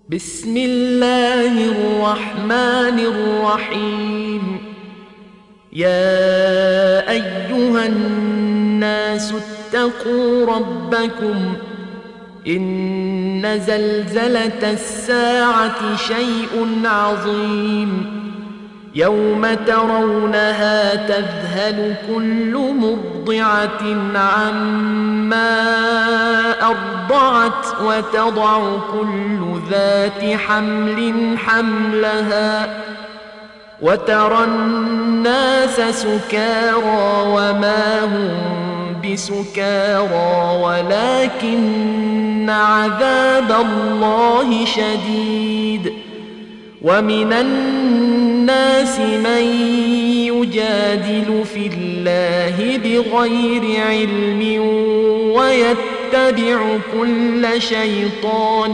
بسم الله الرحمن الرحيم. يا أيها الناس اتقوا ربكم إن زلزلة الساعة شيء عظيم يوم ترونها تذهل كل مرضعة عما أرضعت وتضع كل ذات حمل حملها وترى الناس سكارى وما هم بسكارى ولكن عذاب الله شديد. ومن الناس من يجادل في الله بغير علم ويتبع كل شيطان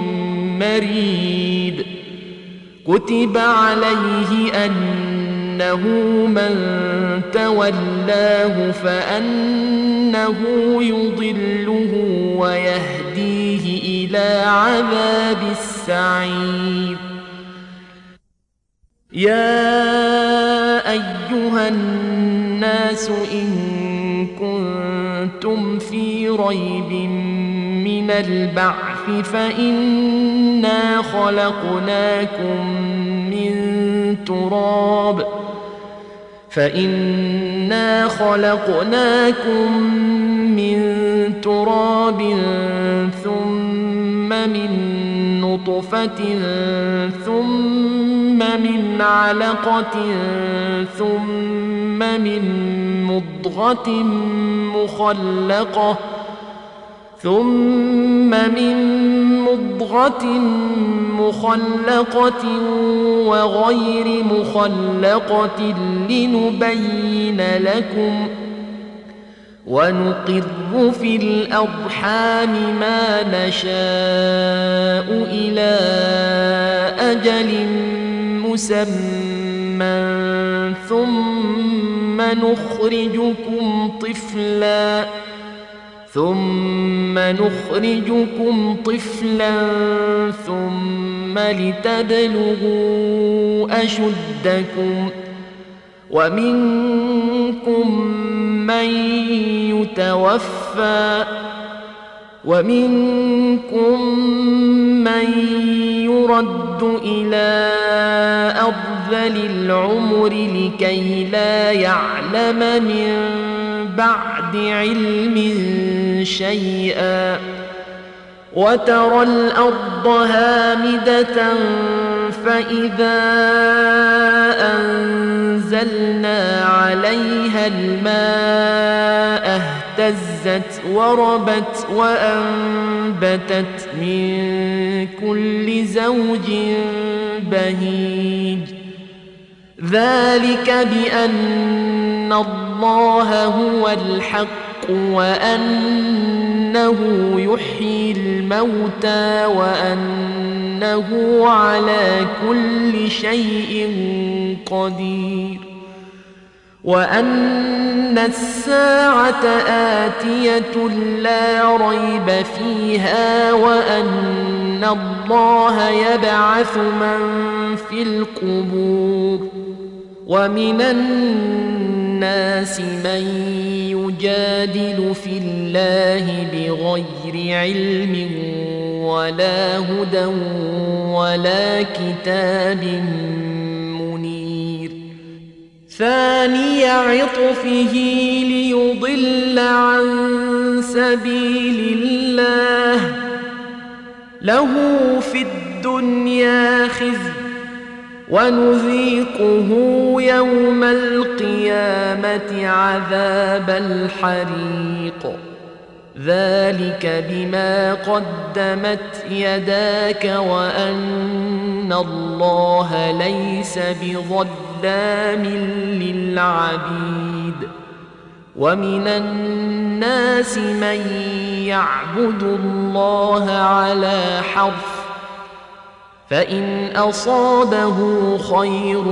مريد. كتب عليه أنه من تولاه فأنه يضله ويهديه إلى عذاب السعير. يا أيها الناس إن كنتم في ريب من البعث فإنا خلقناكم من تراب ثم من نطفة ثم من علقة ثم من مضغة مخلقة وغير مخلقة لنبين لكم ونقر في الأرحام ما نشاء إلى أجل مسمى ثم نخرجكم طفلا ثم لتبلغوا أشدكم ومنكم من يتوفى ومنكم من يرد إلى أرذل العمر لكي لا يعلم من بعد علم شيئا. وترى الأرض هامدة فإذا أنزلنا عليها الماء اهتزت وربت وأنبتت من كل زوج بهيج. ذلك بأن الله هو الحق وأنه يحيي الموتى وأنه على كل شيء قدير وأن الساعة آتية لا ريب فيها وأن الله يبعث من في القبور. ومن الناس من يجادل في الله بغير علم ولا هدى ولا كتاب منير. ثاني عطفه ليضل عن سبيل الله له في الدنيا خزي ونذيقه يوم القيامة عذاب الحريق. ذلك بما قدمت يداك وأن الله ليس بظلام للعبيد. ومن الناس من يعبد الله على حرف فإن أصابه خير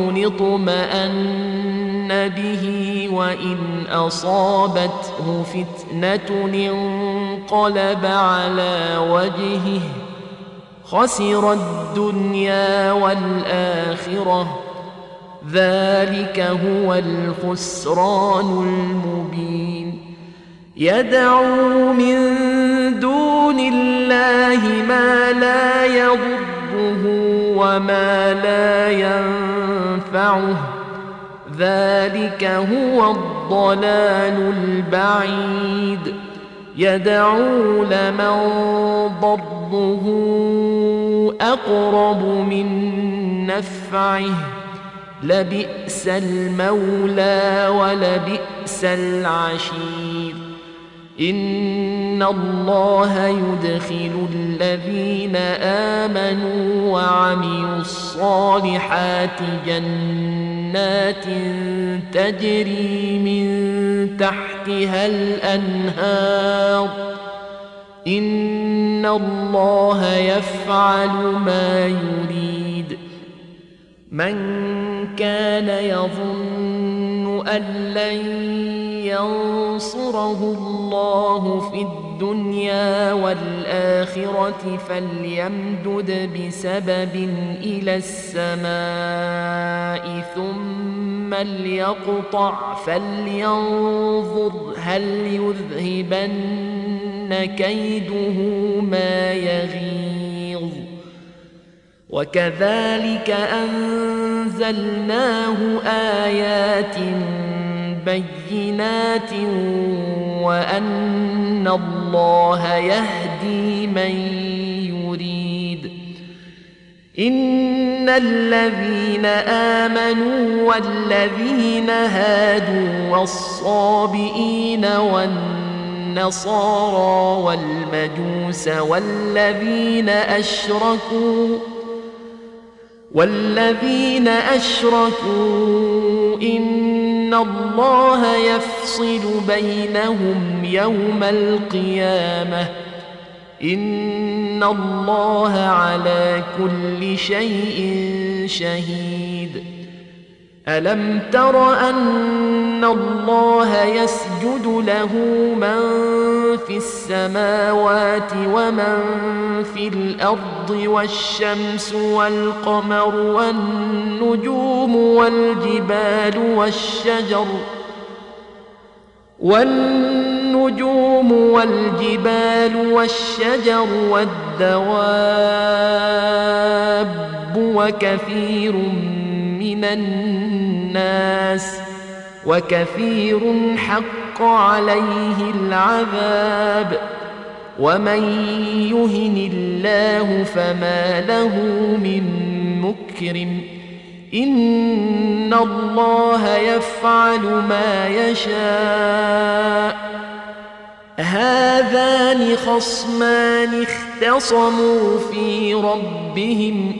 اطمأن به وإن أصابته فتنة انقلب على وجهه خسر الدنيا والآخرة ذلك هو الخسران المبين يدعو من دون الله ما لا يضره وما لا ينفعه ذلك هو الضلال البعيد يدعو لمن ضره أقرب من نفعه لبئس المولى ولبئس العشير إن الله يدخل الذين آمنوا وعملوا الصالحات جنات تجري من تحتها الأنهار إن الله يفعل ما يريد من كان يظن أن لن ينصره الله في الدنيا والآخرة فليمدد بسبب إلى السماء ثم ليقطع فلينظر هل يذهبن كيده ما يغيظ وكذلك أنزلناه آيات بينات وأن الله يهدي من يريد إن الذين آمنوا والذين هادوا والصابئين والنصارى والمجوس والذين أشركوا إن الله يفصل بينهم يوم القيامة إن الله على كل شيء شهيد ألم تر أن الله يسجد له من في السماوات ومن في الأرض والشمس والقمر والنجوم والجبال والشجر والدواب وكثير من الناس وكثير حق عليه العذاب ومن يهن الله فما له من مكرم إن الله يفعل ما يشاء هذان خصمان اختصموا في ربهم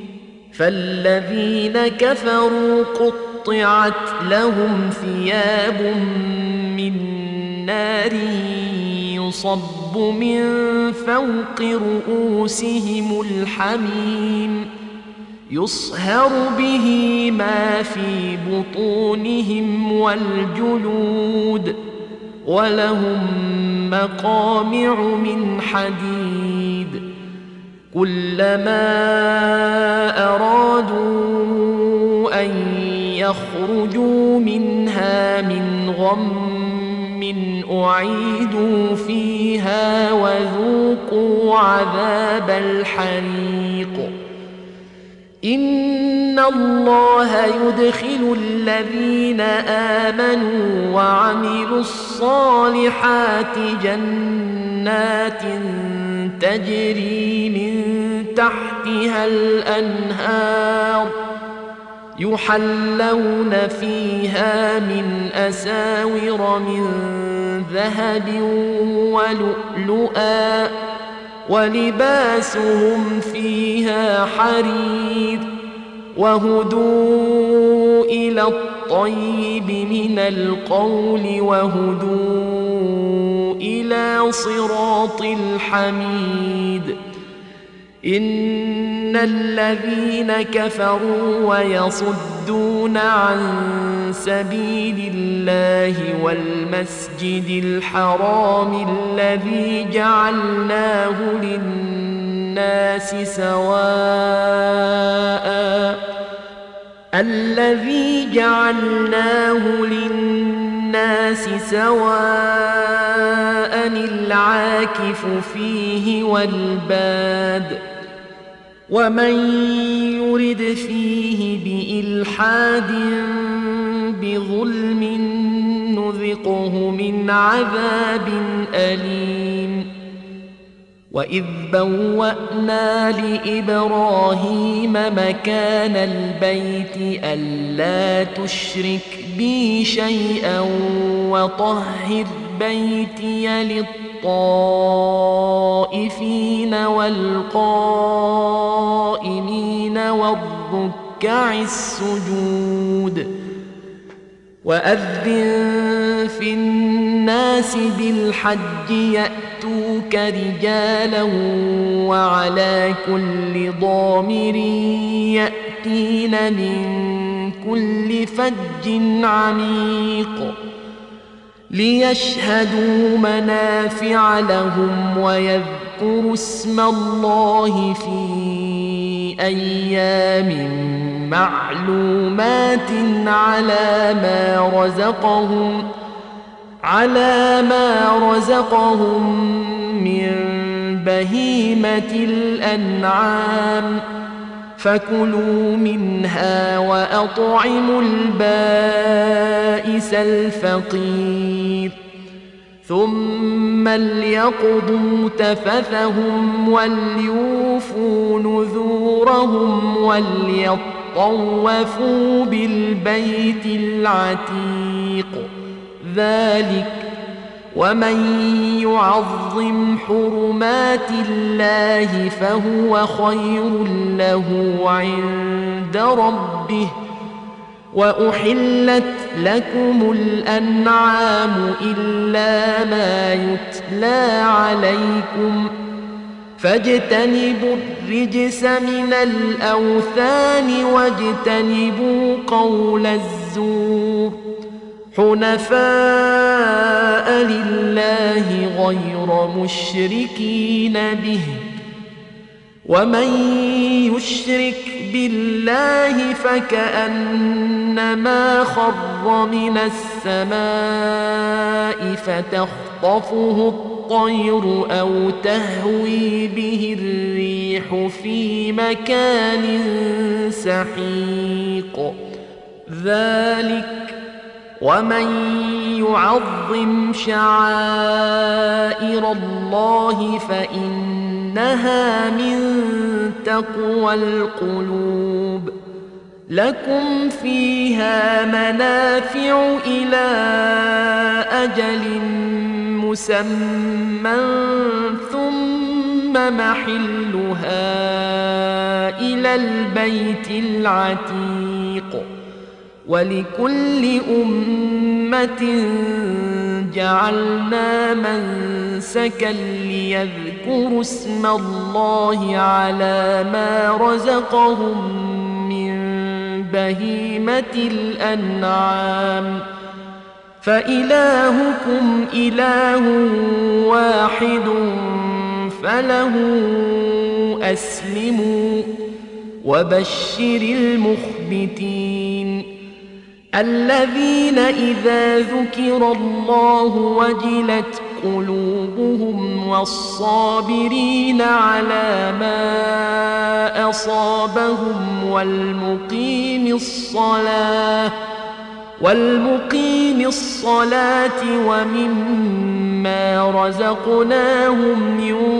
فالذين كفروا قطعت لهم ثياب من نار يصب من فوق رؤوسهم الحميم يصهر به ما في بطونهم والجلود ولهم مقامع من حديد كلما أرادوا أن يخرجوا منها من غم أعيدوا فيها وذوقوا عذاب الحريق إن الله يدخل الذين آمنوا وعملوا الصالحات جنات تجري من تحتها الأنهار يحلون فيها من أساور من ذهب ولؤلؤا ولباسهم فيها حرير وهدوا إلى الطيب من القول وهدوا إلى صراط الحميد إن الذين كفروا ويصدون عن سبيل الله والمسجد الحرام الذي جعلناه للناس سواء الذي جعلناه للناس سواء العاكف فيه والباد ومن يرد فيه بإلحاد بظلم نذقه من عذاب أليم وإذ بوأنا لإبراهيم مكان البيت ألا تشرك بي شيئا وطهر بيتي للطائفين والقائمين والركع السجود وأذن في الناس بالحج يأتوك رجالا وعلى كل ضامر يأتين من كل فج عميق ليشهدوا منافع لهم ويذكروا اسم الله في أيام معلومات على ما رزقهم من بهيمة الأنعام فكلوا منها وأطعموا البائس الفقير ثم ليقضوا تفثهم وليوفوا نذورهم وليطوفوا بالبيت العتيق ذلك ومن يعظم حرمات الله فهو خير له عند ربه وأحلت لكم الأنعام إلا ما يتلى عليكم فاجتنبوا الرجس من الأوثان واجتنبوا قول الزور حنفاء لله غير مشركين به ومن يشرك بالله فكأنما خر من السماء فتخطفه الطير أو تهوي به الريح في مكان سحيق ذلك ومن يعظم شعائر الله فإنها من تقوى القلوب لكم فيها منافع إلى أجل مسمى ثم محلها إلى البيت العتيق ولكل أمة جعلنا منسكا ليذكروا اسم الله على ما رزقهم من بهيمة الأنعام فإلهكم إله واحد فله أسلموا وبشر المخبتين الذين إذا ذكر الله وجلت قلوبهم والصابرين على ما أصابهم والمقيم الصلاة ومما رزقناهم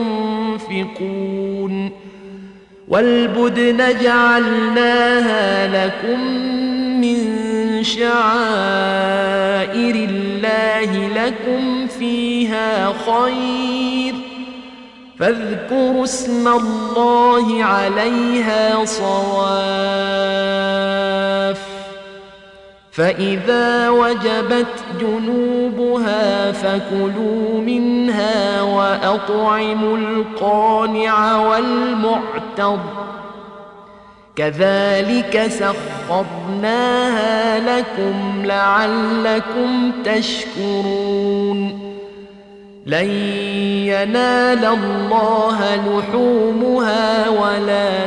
ينفقون والبدن جعلناها لكم من شعائر الله لكم فيها خير فاذكروا اسم الله عليها صواف فإذا وجبت جنوبها فكلوا منها وأطعموا القانع والمعتر كذلك سخرناها لكم لعلكم تشكرون لن ينال الله لحومها ولا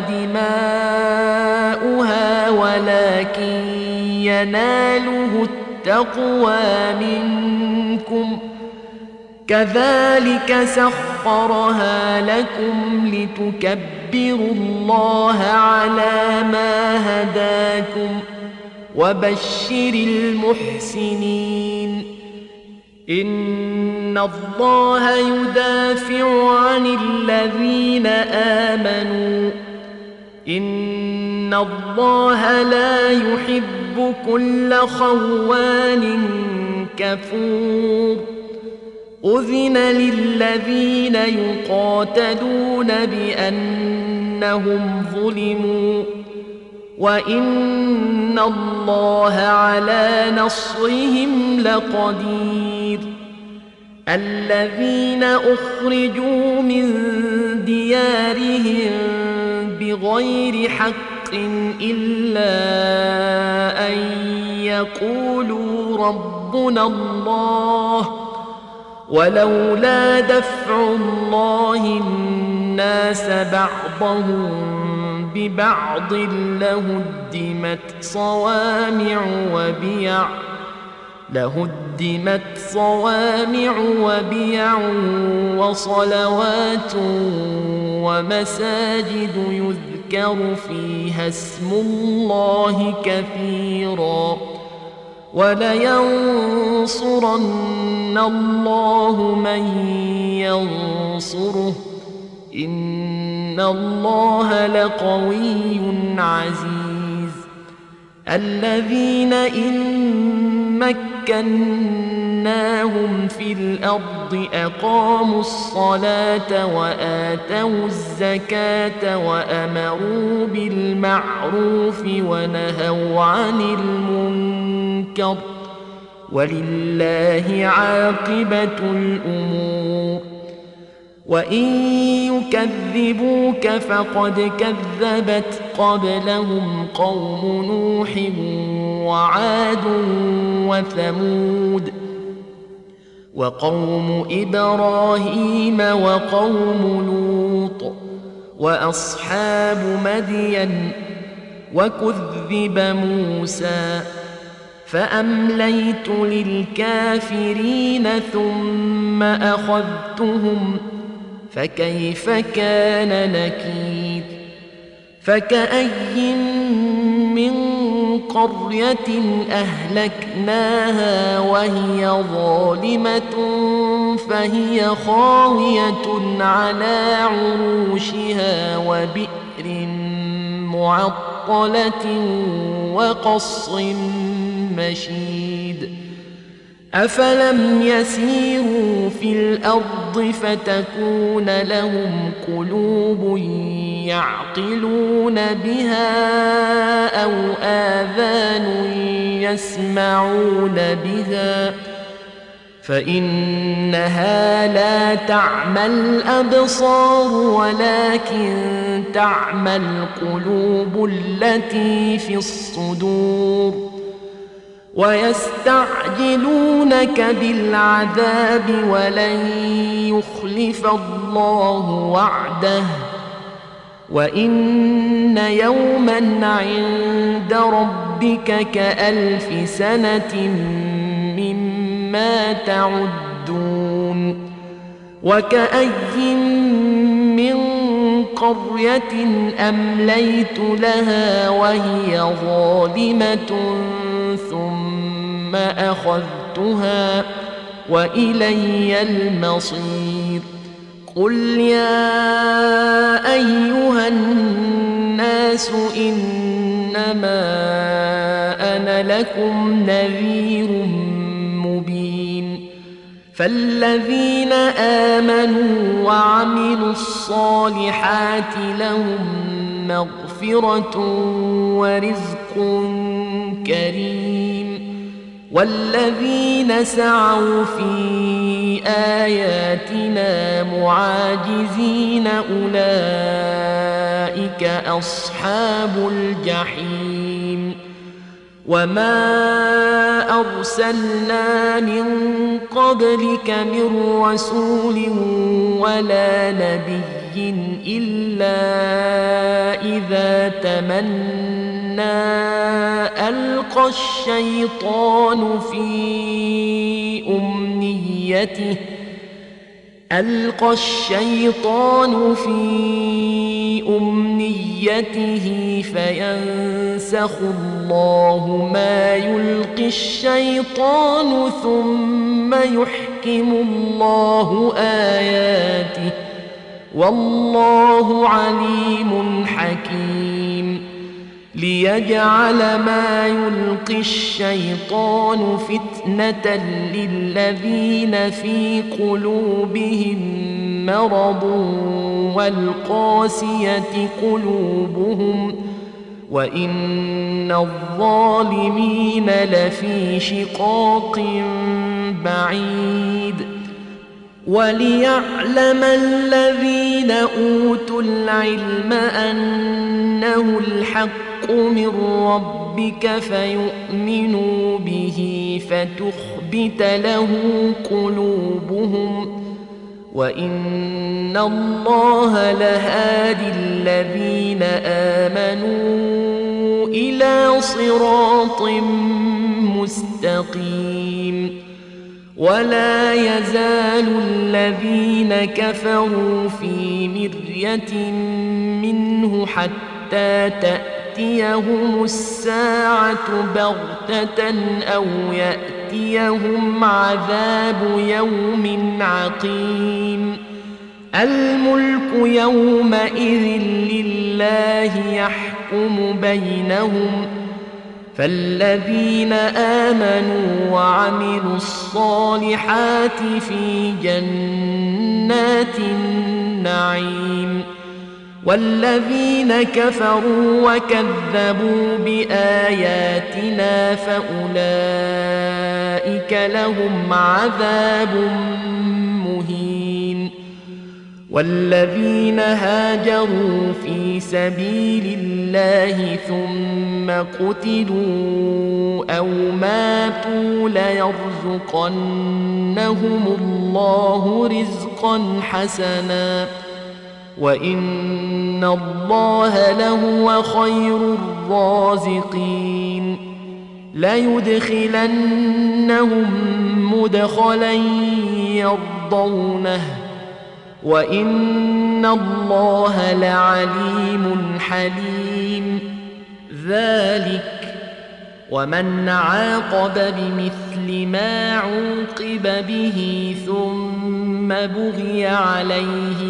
دماؤها ولكن يناله التقوى منكم كذلك سخرها لكم لتكبروا الله على ما هداكم وبشر المحسنين إن الله يدافع عن الذين آمنوا إن الله لا يحب كل خوان كفور أذن للذين يقاتلون بأنهم ظلموا وإن الله على نصرهم لقدير الذين أخرجوا من ديارهم بغير حق إلا أن يقولوا ربنا الله ولولا دفع الله الناس بعضهم ببعض لهدمت صوامع وبيع وصلوات ومساجد يذكر فيها اسم الله كثيرا ولينصرن الله من ينصره إن الله لقوي عزيز الذين إن مكناهم في الأرض أقاموا الصلاة وآتوا الزكاة وأمروا بالمعروف ونهوا عن المنكر ولله عاقبة الأمور وإن يكذبوك فقد كذبت قبلهم قوم نوح وعاد وثمود وقوم إبراهيم وقوم لوط وأصحاب مدين وكذب موسى فأمليت للكافرين ثم أخذتهم فكيف كان نكير فكأي من قرية أهلكناها وهي ظالمة فهي خاوية على عروشها وبئر معطلة وقصر مشيد أفلم يسيروا في الأرض فتكون لهم قلوب يعقلون بها أو آذان يسمعون بها فإنها لا تعمى الأبصار ولكن تعمى القلوب التي في الصدور ويستعجلونك بالعذاب ولن يخلف الله وعده وإن يوما عند ربك كألف سنة مما تعدون وكأي من قرية أمليت لها وهي ظالمة ثم أخذتها وإلي المصير قل يا أيها الناس إنما أنا لكم نذير مبين فالذين آمنوا وعملوا الصالحات لهم مغفرة ورزق كريم والذين سعوا في آياتنا معاجزين أولئك أصحاب الجحيم وما أرسلنا من قبلك من رسول ولا نبي إلا إذا تمنى ألقى الشيطان في أمنيته فينسخ الله ما يلقي الشيطان ثم يحكم الله آياته والله عليم حكيم ليجعل ما يلقي الشيطان فتنة للذين في قلوبهم مرض والقاسية قلوبهم وإن الظالمين لفي شقاق بعيد وليعلم الذين أوتوا العلم أنه الحق من ربك فيؤمنوا به فتخبت له قلوبهم وإن الله لهادي الذين آمنوا إلى صراط مستقيم ولا يزال الذين كفروا في مرية منه حتى تأتيهم الساعة بغتة أو يأتيهم عذاب يوم عقيم الملك يومئذ لله يحكم بينهم فالذين آمنوا وعملوا الصالحات في جنات النعيم والذين كفروا وكذبوا بآياتنا فأولئك لهم عذاب مهين والذين هاجروا في سبيل الله ثم قتلوا أو ماتوا ليرزقنهم الله رزقا حسنا وإن الله لهو خير الرازقين ليدخلنهم مدخلا يرضونه وإن الله لعليم حليم ذلك ومن عاقب بمثل ما عوقب به ثم بغي عليه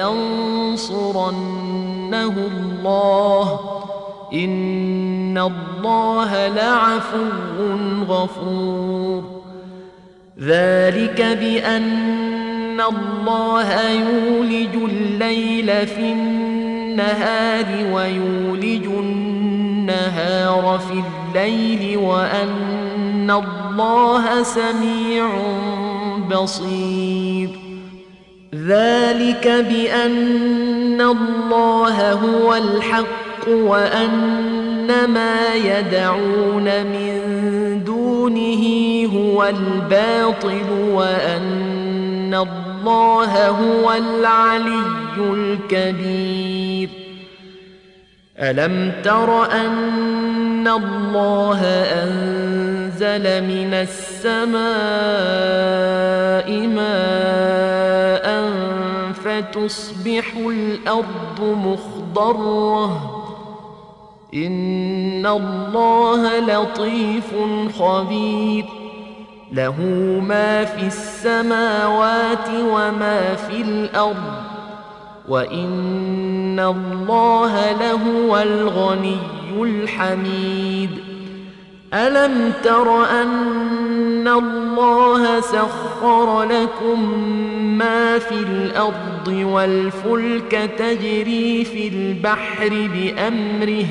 لينصرنه الله إن الله لعفو غفور ذلك بأن الله يولج الليل في النهار ويولج النهار في الليل وأن الله سميع بصير ذلك بأن الله هو الحق وأن ما يدعون من دونه هو الباطل وأن الله هو العلي الكبير ألم تر أن الله أنزل من السماء ماء فتصبح الأرض مخضرة إن الله لطيف خبير له ما في السماوات وما في الأرض وإن الله لهو الغني الحميد ألم تر أن الله سخر لكم ما في الأرض والفلك تجري في البحر بأمره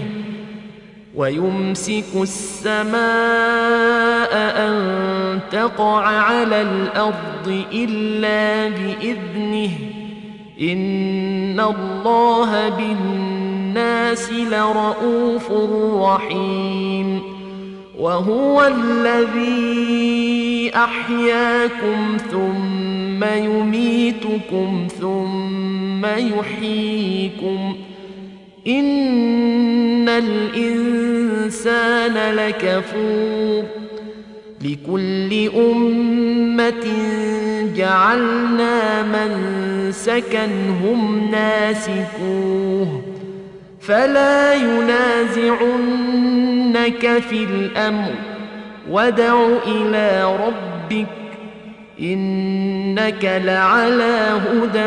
ويمسك السماء أن تقع على الأرض إلا بإذنه إن الله بالناس لرؤوف رحيم وهو الذي أحياكم ثم يميتكم ثم يحييكم إن الإنسان لكفور لكل أمة جعلنا منسكا هم ناسكوه فلا ينازعنك في الأمر وادع إلى ربك إنك لعلى هدى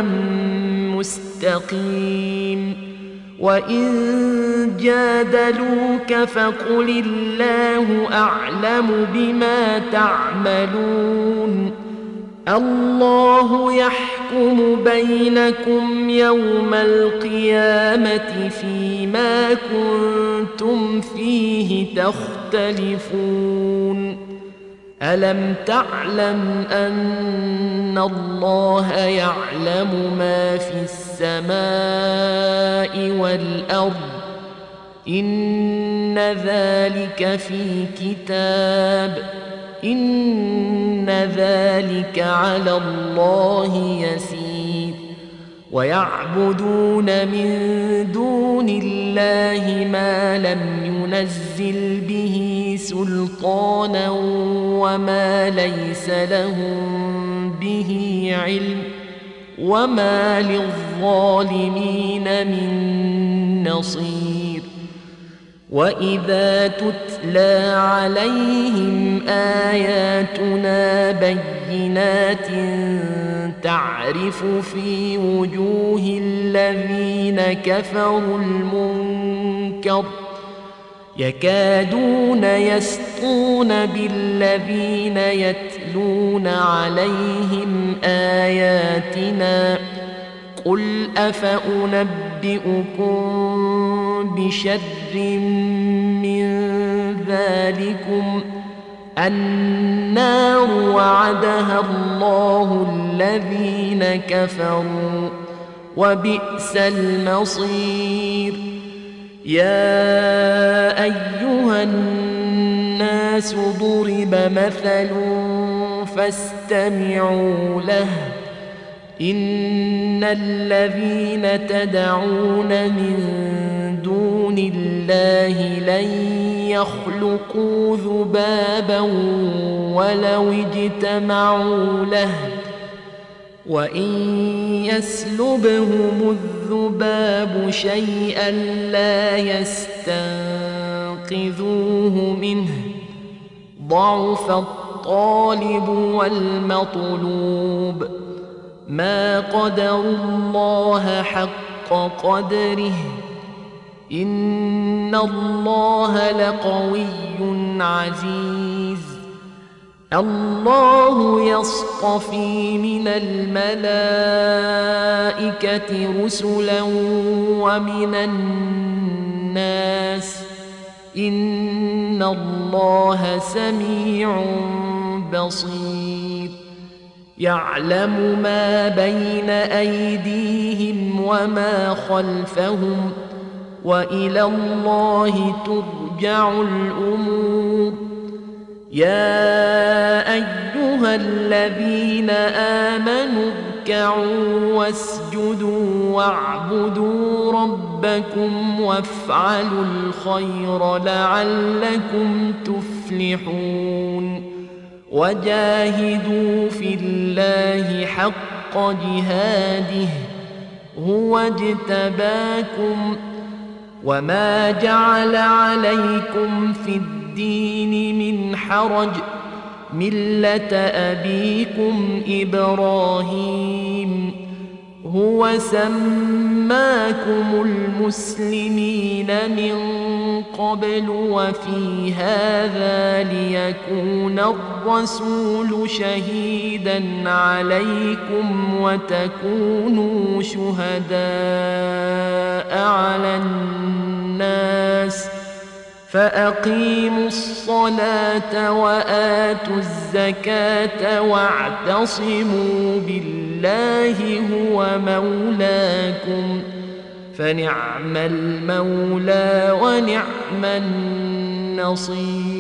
مستقيم وإن جادلوك فقل الله أعلم بما تعملون الله يحكم بينكم يوم القيامة فيما كنتم فيه تختلفون ألم تعلم أن الله يعلم ما في السماء والأرض إن ذلك في كتاب إن ذلك على الله يسير ويعبدون من دون الله ما لم ينزل به سلطانا وما ليس لهم به علم وما للظالمين من نصير وإذا تتلى عليهم آياتنا بينات تعرف في وجوه الذين كفروا المنكر يكادون يسطون بالذين يتلون عليهم آياتنا قل أفأنبئكم بشر من ذلكم النار وعدها الله الذين كفروا وبئس المصير يا أيها الناس ضرب مثل فاستمعوا له إن الذين تدعون من دون الله لن يخلقوا ذبابا ولو اجتمعوا له وإن يسلبهم الذباب شيئا لا يستنقذوه منه ضعف الطالب والمطلوب ما قدروا الله حق قدره إن الله لقوي عزيز الله يصطفي من الملائكة رسلا ومن الناس إن الله سميع بصير يعلم ما بين أيديهم وما خلفهم وإلى الله ترجع الأمور يا أيها الذين آمنوا اركعوا واسجدوا واعبدوا ربكم وافعلوا الخير لعلكم تفلحون وجاهدوا في الله حق جهاده هو اجتباكم وما جعل عليكم في الدين من حرج ملة أبيكم إبراهيم هو سماكم المسلمين من قبل وفي هذا ليكون الرسول شهيدا عليكم وتكونوا شهداء على الناس فأقيموا الصلاة وآتوا الزكاة واعتصموا بالله هو مولاكم فنعم المولى ونعم النصير